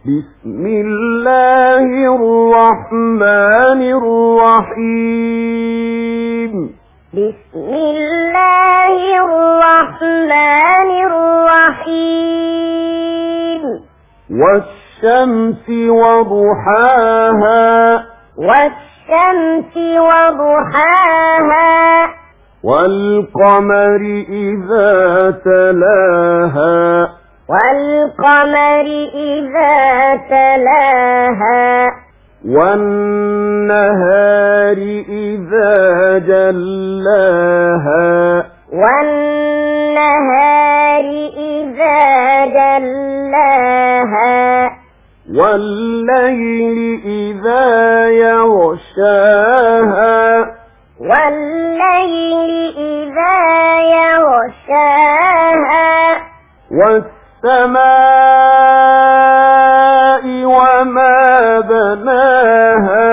بسم الله الرحمن الرحيم بسم الله الرحمن الرحيم والشمس وضحاها والشمس وضحاها والقمر إذا تلاها والقمر إذا تلاها والنهار إذا جلاها والنهار إذا جلاها والليل إذا يغشاها والليل إذا يغشاها والسماء وما بناها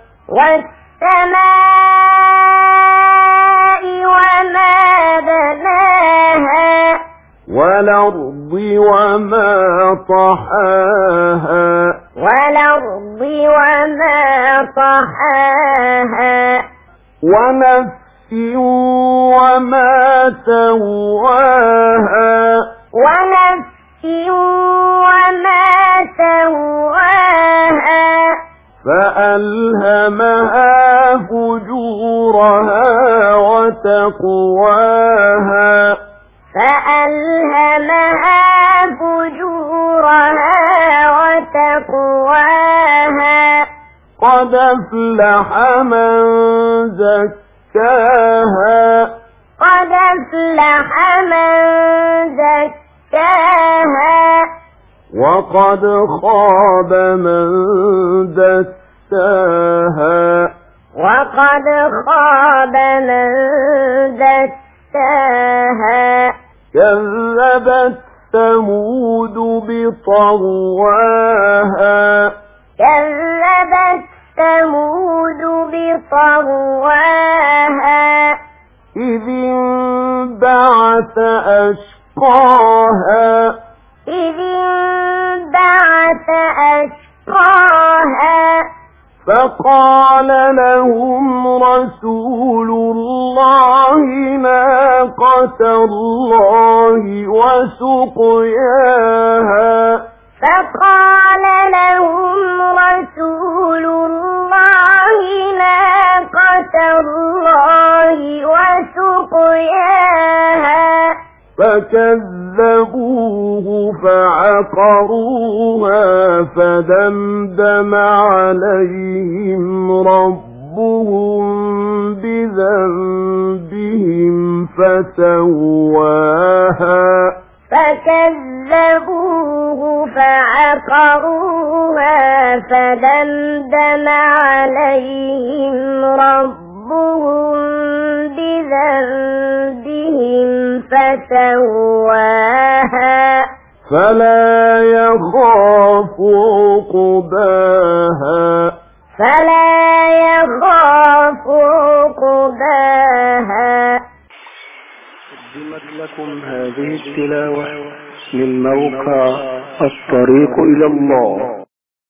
والسماء وما بناها والأرض وما طحاها والأرض وما طحاها ونفس وما سواها ونفس وما سواها فألهمها فجورها وتقواها فألهمها فجورها وتقواها قد أفلح من زكاها قد أفلح من زكاها وقد خاب من دساها وقد خاب من دساها كذبت ثمود بطغواها كذبت ثمود بطغواها إذ انبعث أشقاها إذ انبعث أشقاها فقال لهم رسول الله ناقة الله وسقياها فقال لهم رسول الله ناقة الله وسقياها فكذبوه فعقروها فدمدم عليهم ربهم بذنبهم فسواها فكذبوه فعقروها فدمدم عليهم ربهم بذنبهم فسواها فلا يخاف عقباها فلا يخاف عقباها. قدمت لكم هذه التلاوة من موقع الطريق إلى الله.